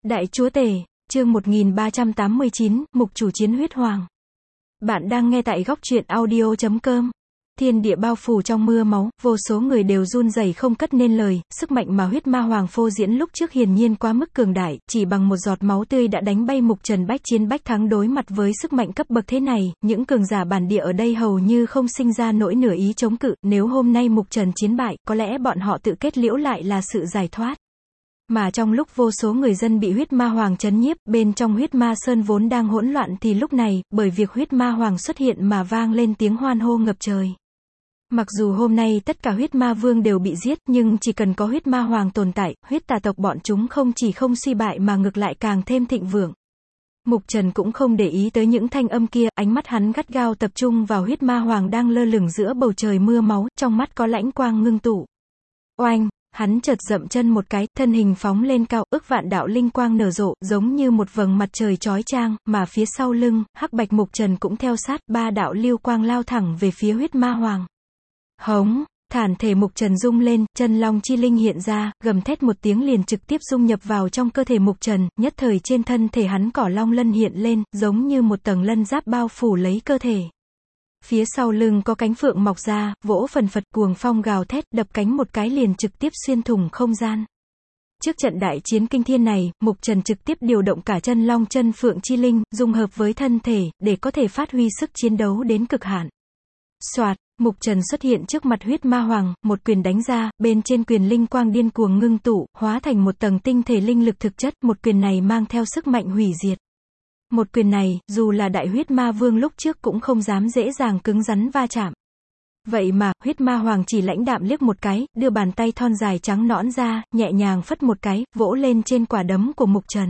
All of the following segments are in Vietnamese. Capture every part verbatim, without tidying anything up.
Đại Chúa Tể, chương một nghìn ba trăm tám mươi chín, Mục Chủ Chiến Huyết Hoàng. Bạn đang nghe tại góc truyện audio chấm com. Thiên địa bao phủ trong mưa máu, vô số người đều run rẩy không cất nên lời, sức mạnh mà huyết ma hoàng phô diễn lúc trước hiển nhiên quá mức cường đại, chỉ bằng một giọt máu tươi đã đánh bay Mục Trần bách chiến bách thắng. Đối mặt với sức mạnh cấp bậc thế này, những cường giả bản địa ở đây hầu như không sinh ra nỗi nửa ý chống cự, nếu hôm nay Mục Trần chiến bại, có lẽ bọn họ tự kết liễu lại là sự giải thoát. Mà trong lúc vô số người dân bị huyết ma hoàng trấn nhiếp, bên trong huyết ma sơn vốn đang hỗn loạn thì lúc này, bởi việc huyết ma hoàng xuất hiện mà vang lên tiếng hoan hô ngập trời. Mặc dù hôm nay tất cả huyết ma vương đều bị giết, nhưng chỉ cần có huyết ma hoàng tồn tại, huyết tà tộc bọn chúng không chỉ không suy bại mà ngược lại càng thêm thịnh vượng. Mục Trần cũng không để ý tới những thanh âm kia, ánh mắt hắn gắt gao tập trung vào huyết ma hoàng đang lơ lửng giữa bầu trời mưa máu, trong mắt có lãnh quang ngưng tụ. Oanh! Hắn chợt dậm chân một cái, thân hình phóng lên cao, ức vạn đạo linh quang nở rộ, giống như một vầng mặt trời chói chang, mà phía sau lưng, hắc bạch Mục Trần cũng theo sát, ba đạo lưu quang lao thẳng về phía huyết ma hoàng. Hống! Thản thể Mục Trần rung lên, chân long chi linh hiện ra, gầm thét một tiếng liền trực tiếp dung nhập vào trong cơ thể Mục Trần, nhất thời trên thân thể hắn cỏ long lân hiện lên, giống như một tầng lân giáp bao phủ lấy cơ thể. Phía sau lưng có cánh phượng mọc ra, vỗ phần phật, cuồng phong gào thét, đập cánh một cái liền trực tiếp xuyên thủng không gian. Trước trận đại chiến kinh thiên này, Mục Trần trực tiếp điều động cả chân long chân phượng chi linh, dung hợp với thân thể, để có thể phát huy sức chiến đấu đến cực hạn. Soạt, Mục Trần xuất hiện trước mặt huyết ma hoàng, một quyền đánh ra, bên trên quyền linh quang điên cuồng ngưng tụ, hóa thành một tầng tinh thể linh lực thực chất, một quyền này mang theo sức mạnh hủy diệt. Một quyền này, dù là đại huyết ma vương lúc trước cũng không dám dễ dàng cứng rắn va chạm. Vậy mà, huyết ma hoàng chỉ lãnh đạm liếc một cái, đưa bàn tay thon dài trắng nõn ra, nhẹ nhàng phất một cái, vỗ lên trên quả đấm của Mục Trần.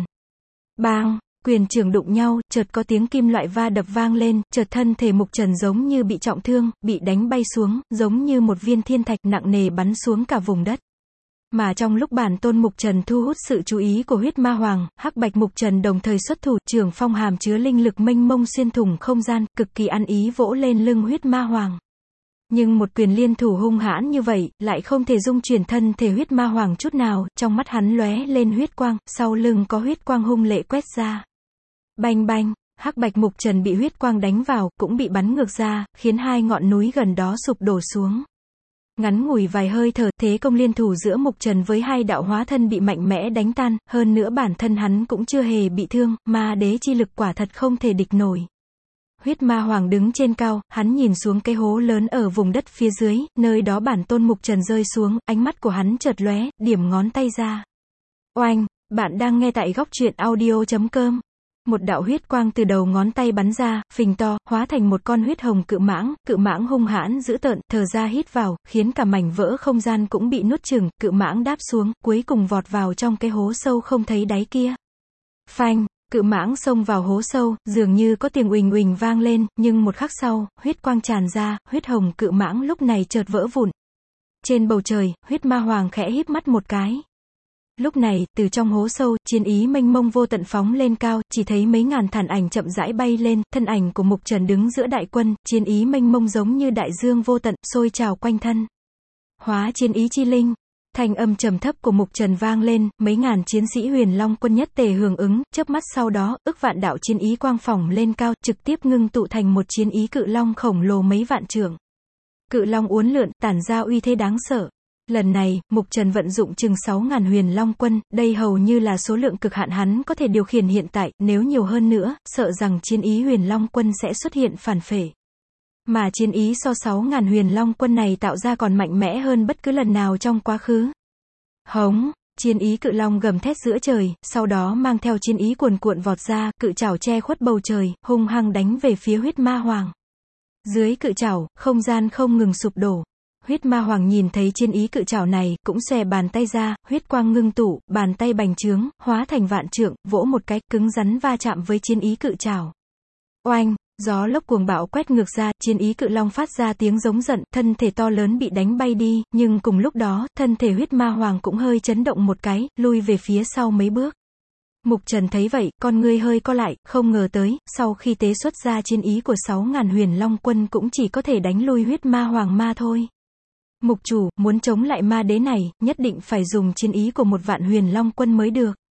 Bang! Quyền trường đụng nhau, chợt có tiếng kim loại va đập vang lên, chợt thân thể Mục Trần giống như bị trọng thương, bị đánh bay xuống, giống như một viên thiên thạch nặng nề bắn xuống cả vùng đất. Mà trong lúc bản tôn Mục Trần thu hút sự chú ý của huyết ma hoàng, hắc bạch Mục Trần đồng thời xuất thủ, trường phong hàm chứa linh lực mênh mông xuyên thủng không gian, cực kỳ ăn ý vỗ lên lưng huyết ma hoàng. Nhưng một quyền liên thủ hung hãn như vậy, lại không thể dung chuyển thân thể huyết ma hoàng chút nào, trong mắt hắn lóe lên huyết quang, sau lưng có huyết quang hung lệ quét ra. Banh banh, hắc bạch Mục Trần bị huyết quang đánh vào, cũng bị bắn ngược ra, khiến hai ngọn núi gần đó sụp đổ xuống. Ngắn ngủi vài hơi thở, thế công liên thủ giữa Mục Trần với hai đạo hóa thân bị mạnh mẽ đánh tan, hơn nữa bản thân hắn cũng chưa hề bị thương, ma đế chi lực quả thật không thể địch nổi. Huyết ma hoàng đứng trên cao, hắn nhìn xuống cái hố lớn ở vùng đất phía dưới, nơi đó bản tôn Mục Trần rơi xuống, ánh mắt của hắn chợt lóe, điểm ngón tay ra. Oanh! Bạn đang nghe tại góc truyện audio chấm com. Một đạo huyết quang từ đầu ngón tay bắn ra, phình to, hóa thành một con huyết hồng cự mãng, cự mãng hung hãn dữ tợn, thở ra hít vào, khiến cả mảnh vỡ không gian cũng bị nuốt chửng, cự mãng đáp xuống, cuối cùng vọt vào trong cái hố sâu không thấy đáy kia. Phanh, cự mãng xông vào hố sâu, dường như có tiếng uỳnh uỳnh vang lên, nhưng một khắc sau, huyết quang tràn ra, huyết hồng cự mãng lúc này chợt vỡ vụn. Trên bầu trời, huyết ma hoàng khẽ híp mắt một cái. Lúc này, từ trong hố sâu, chiến ý mênh mông vô tận phóng lên cao, chỉ thấy mấy ngàn thản ảnh chậm rãi bay lên, thân ảnh của Mục Trần đứng giữa đại quân, chiến ý mênh mông giống như đại dương vô tận, sôi trào quanh thân. Hóa chiến ý chi linh, thanh âm trầm thấp của Mục Trần vang lên, mấy ngàn chiến sĩ Huyền Long quân nhất tề hưởng ứng, chớp mắt sau đó, ức vạn đạo chiến ý quang phỏng lên cao, trực tiếp ngưng tụ thành một chiến ý cự long khổng lồ mấy vạn trượng. Cự long uốn lượn, tản ra uy thế đáng sợ. Lần này, Mục Trần vận dụng chừng sáu ngàn huyền long quân, đây hầu như là số lượng cực hạn hắn có thể điều khiển hiện tại, nếu nhiều hơn nữa, sợ rằng chiến ý huyền long quân sẽ xuất hiện phản phệ. Mà chiến ý so sáu ngàn huyền long quân này tạo ra còn mạnh mẽ hơn bất cứ lần nào trong quá khứ. Hống! Chiến ý cự long gầm thét giữa trời, sau đó mang theo chiến ý cuồn cuộn vọt ra, cự trảo che khuất bầu trời, hung hăng đánh về phía huyết ma hoàng. Dưới cự trảo, không gian không ngừng sụp đổ. Huyết ma hoàng nhìn thấy chiến ý cự trảo này, cũng xòe bàn tay ra, huyết quang ngưng tụ, bàn tay bành trướng, hóa thành vạn trượng, vỗ một cái, cứng rắn va chạm với chiến ý cự trảo. Oanh! Gió lốc cuồng bão quét ngược ra, chiến ý cự long phát ra tiếng giống giận, thân thể to lớn bị đánh bay đi, nhưng cùng lúc đó, thân thể huyết ma hoàng cũng hơi chấn động một cái, lui về phía sau mấy bước. Mục Trần thấy vậy, con ngươi hơi co lại, không ngờ tới, sau khi tế xuất ra chiến ý của sáu ngàn huyền long quân cũng chỉ có thể đánh lui huyết ma hoàng ma thôi. Mục chủ, muốn chống lại ma đế này, nhất định phải dùng chiến ý của một vạn huyền long quân mới được.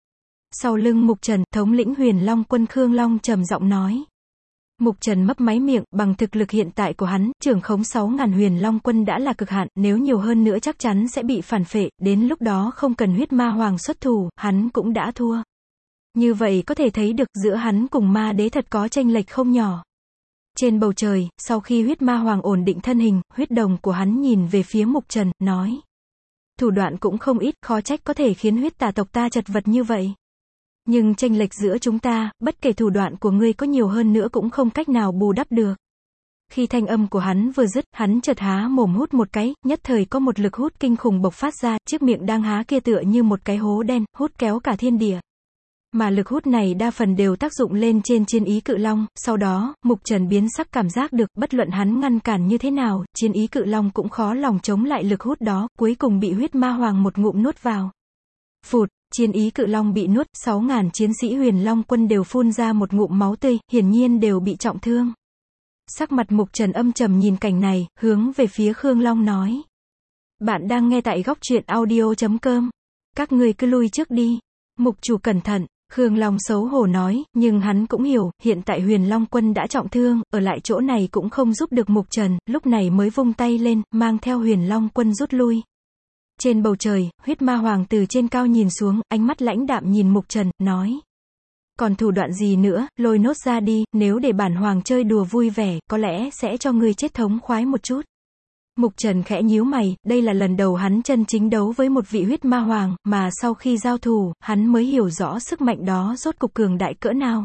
Sau lưng Mục Trần, thống lĩnh Huyền Long quân Khương Long trầm giọng nói. Mục Trần mấp máy miệng, bằng thực lực hiện tại của hắn, trưởng khống sáu ngàn Huyền Long quân đã là cực hạn, nếu nhiều hơn nữa chắc chắn sẽ bị phản phệ, đến lúc đó không cần huyết ma hoàng xuất thủ, hắn cũng đã thua. Như vậy có thể thấy được giữa hắn cùng ma đế thật có chênh lệch không nhỏ. Trên bầu trời, sau khi huyết ma hoàng ổn định thân hình, huyết đồng của hắn nhìn về phía Mục Trần, nói. Thủ đoạn cũng không ít, khó trách có thể khiến huyết tà tộc ta chật vật như vậy. Nhưng chênh lệch giữa chúng ta, bất kể thủ đoạn của ngươi có nhiều hơn nữa cũng không cách nào bù đắp được. Khi thanh âm của hắn vừa dứt, hắn chợt há mồm hút một cái, nhất thời có một lực hút kinh khủng bộc phát ra, chiếc miệng đang há kia tựa như một cái hố đen, hút kéo cả thiên địa. Mà lực hút này đa phần đều tác dụng lên trên chiến ý cự long, sau đó, Mục Trần biến sắc cảm giác được, bất luận hắn ngăn cản như thế nào, chiến ý cự long cũng khó lòng chống lại lực hút đó, cuối cùng bị huyết ma hoàng một ngụm nuốt vào. Phụt, chiến ý cự long bị nuốt, sáu ngàn chiến sĩ Huyền Long quân đều phun ra một ngụm máu tươi, hiển nhiên đều bị trọng thương. Sắc mặt Mục Trần âm trầm nhìn cảnh này, hướng về phía Khương Long nói. Bạn đang nghe tại góc truyện audio chấm com. Các ngươi cứ lui trước đi. Mục chủ cẩn thận. Khương Long xấu hổ nói, nhưng hắn cũng hiểu, hiện tại Huyền Long quân đã trọng thương, ở lại chỗ này cũng không giúp được Mục Trần, lúc này mới vung tay lên, mang theo Huyền Long quân rút lui. Trên bầu trời, huyết ma hoàng từ trên cao nhìn xuống, ánh mắt lãnh đạm nhìn Mục Trần, nói. Còn thủ đoạn gì nữa, lôi nốt ra đi, nếu để bản hoàng chơi đùa vui vẻ, có lẽ sẽ cho ngươi chết thống khoái một chút. Mục Trần khẽ nhíu mày, đây là lần đầu hắn chân chính đấu với một vị huyết ma hoàng, mà sau khi giao thủ, hắn mới hiểu rõ sức mạnh đó rốt cục cường đại cỡ nào.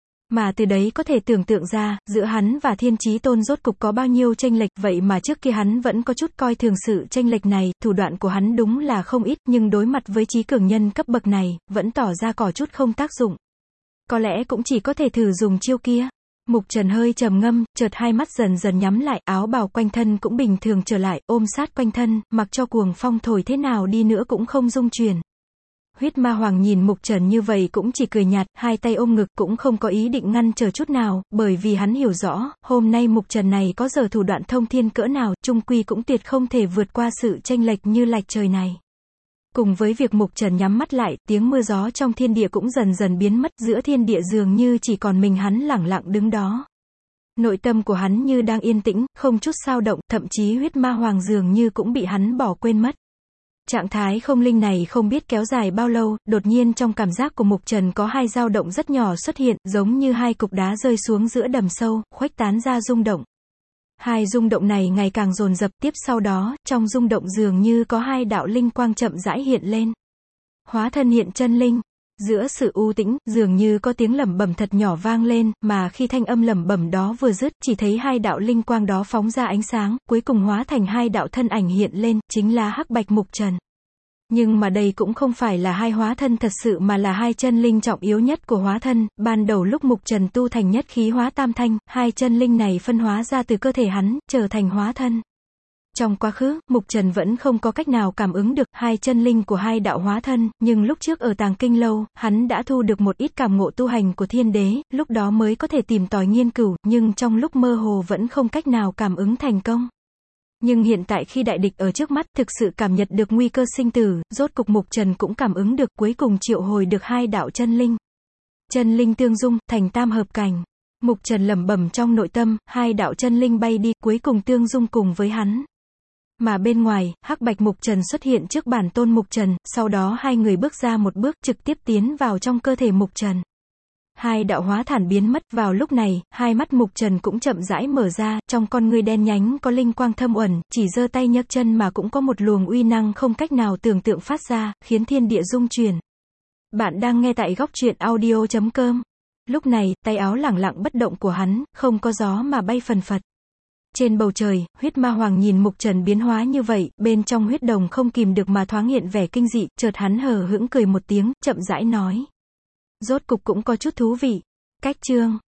Mà từ đấy có thể tưởng tượng ra, giữa hắn và Thiên Chí Tôn rốt cục có bao nhiêu chênh lệch, vậy mà trước kia hắn vẫn có chút coi thường sự chênh lệch này, thủ đoạn của hắn đúng là không ít, nhưng đối mặt với chí cường nhân cấp bậc này, vẫn tỏ ra có chút không tác dụng. Có lẽ cũng chỉ có thể thử dùng chiêu kia. Mục Trần hơi trầm ngâm, chợt hai mắt dần dần nhắm lại, áo bào quanh thân cũng bình thường trở lại, ôm sát quanh thân, mặc cho cuồng phong thổi thế nào đi nữa cũng không rung chuyển. Huyết ma hoàng nhìn Mục Trần như vậy cũng chỉ cười nhạt, hai tay ôm ngực cũng không có ý định ngăn trở chút nào, bởi vì hắn hiểu rõ, hôm nay Mục Trần này có giờ thủ đoạn thông thiên cỡ nào, chung quy cũng tuyệt không thể vượt qua sự chênh lệch như lệch trời này. Cùng với việc Mục Trần nhắm mắt lại, tiếng mưa gió trong thiên địa cũng dần dần biến mất, giữa thiên địa dường như chỉ còn mình hắn lẳng lặng đứng đó. Nội tâm của hắn như đang yên tĩnh, không chút xao động, thậm chí huyết ma hoàng dường như cũng bị hắn bỏ quên mất. Trạng thái không linh này không biết kéo dài bao lâu, đột nhiên trong cảm giác của Mục Trần có hai dao động rất nhỏ xuất hiện, giống như hai cục đá rơi xuống giữa đầm sâu, khuếch tán ra rung động. Hai rung động này ngày càng dồn dập, tiếp sau đó, trong rung động dường như có hai đạo linh quang chậm rãi hiện lên. Hóa thân hiện chân linh. Giữa sự u tĩnh, dường như có tiếng lẩm bẩm thật nhỏ vang lên, mà khi thanh âm lẩm bẩm đó vừa dứt, chỉ thấy hai đạo linh quang đó phóng ra ánh sáng, cuối cùng hóa thành hai đạo thân ảnh hiện lên, chính là Hắc Bạch Mục Trần. Nhưng mà đây cũng không phải là hai hóa thân thật sự mà là hai chân linh trọng yếu nhất của hóa thân, ban đầu lúc Mục Trần tu thành nhất khí hóa tam thanh, hai chân linh này phân hóa ra từ cơ thể hắn, trở thành hóa thân. Trong quá khứ, Mục Trần vẫn không có cách nào cảm ứng được hai chân linh của hai đạo hóa thân, nhưng lúc trước ở Tàng Kinh Lâu, hắn đã thu được một ít cảm ngộ tu hành của thiên đế, lúc đó mới có thể tìm tòi nghiên cứu, nhưng trong lúc mơ hồ vẫn không cách nào cảm ứng thành công. Nhưng hiện tại khi đại địch ở trước mắt, thực sự cảm nhận được nguy cơ sinh tử, rốt cục Mục Trần cũng cảm ứng được, cuối cùng triệu hồi được hai đạo chân linh. Chân linh tương dung, thành tam hợp cảnh. Mục Trần lẩm bẩm trong nội tâm, hai đạo chân linh bay đi, cuối cùng tương dung cùng với hắn. Mà bên ngoài, Hắc Bạch Mục Trần xuất hiện trước bản tôn Mục Trần, sau đó hai người bước ra một bước trực tiếp tiến vào trong cơ thể Mục Trần. Hai đạo hóa thản biến mất, vào lúc này, hai mắt Mục Trần cũng chậm rãi mở ra, trong con ngươi đen nhánh có linh quang thâm uẩn, chỉ giơ tay nhấc chân mà cũng có một luồng uy năng không cách nào tưởng tượng phát ra, khiến thiên địa rung chuyển. Bạn đang nghe tại góc truyện audio chấm com. Lúc này, tay áo lẳng lặng bất động của hắn, không có gió mà bay phần phật. Trên bầu trời, huyết ma hoàng nhìn Mục Trần biến hóa như vậy, bên trong huyết đồng không kìm được mà thoáng hiện vẻ kinh dị, chợt hắn hờ hững cười một tiếng, chậm rãi nói. Rốt cục cũng có chút thú vị. Cách chương.